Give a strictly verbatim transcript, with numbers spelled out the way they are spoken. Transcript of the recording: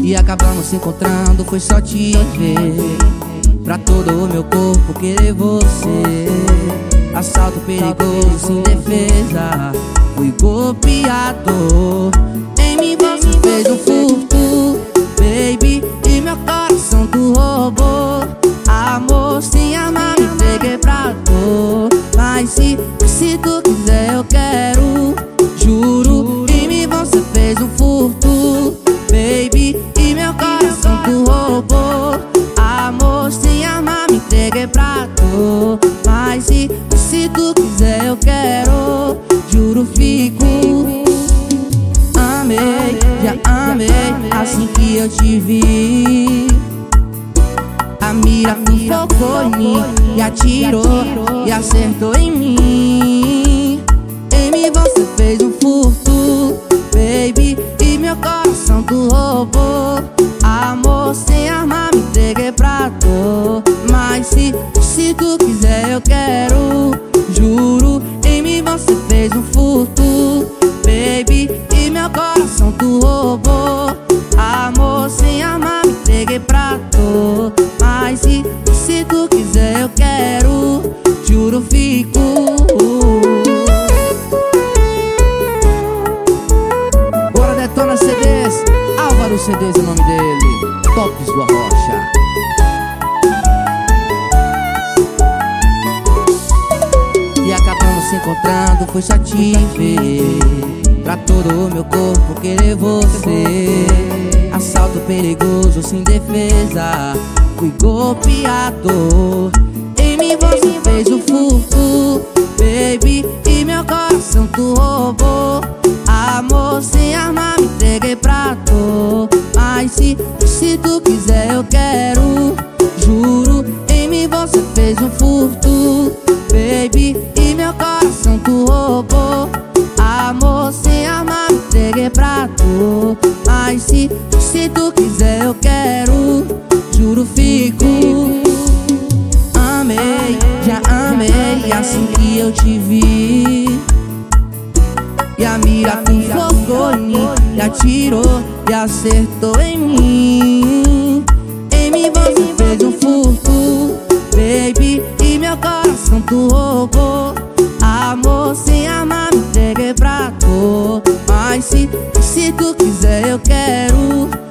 E acabamos se encontrando, foi só te ver. Pra todo o meu corpo querer você. Assalto perigoso, sem defesa. Fui golpeador. Em mim você fez um furto, baby, e meu coração tu roubou. Amor, sem amar, me entreguei pra dor. Mas se, se tu quiser eu quero, juro. Em mim você fez um furto, baby, e meu coração tu roubou. Amor, sem amar, me entreguei pra dor. Mas se, se tu quiser eu quero, juro, fico. Amei, já amei, assim que eu te vi. A mira focou em mim e atirou e acertou em mim. Em mim você fez um furto, baby, e meu coração tu roubou. Amor, sem arma, me entreguei pra dor. Mas se, se tu quiser eu quero, juro. Em mim você fez um furto, baby, e meu coração tu roubou. Amor, sem arma, me entreguei pra dor. Mas se, se tu quiser eu quero, juro, fico. Bora Detona C Ds, Álvaro C Ds é o nome dele, Tops do Arrocha. E acabamos se encontrando, foi só te ver. Pra todo o meu corpo querer você. Assalto perigoso, sem defesa. Fui golpeador. Em mim você fez o furto, baby, e meu coração tu roubou. Amor, sem arma, me entreguei pra dor. Mas se, se tu quiser eu quero, juro. Em mim você fez um furto, baby, e meu coração tu roubou. Amor, sem arma, me entreguei pra dor. Mas se, se tu quiser eu quero, juro, fico. Amei, já amei, assim que eu te vi. E a mira focou em mim e atirou e acertou em mim. Em mim você fez um furto, baby, e meu coração tu roubou. Amor, sem arma, me entreguei pra dor. Mas se, se tu quiser eu quero,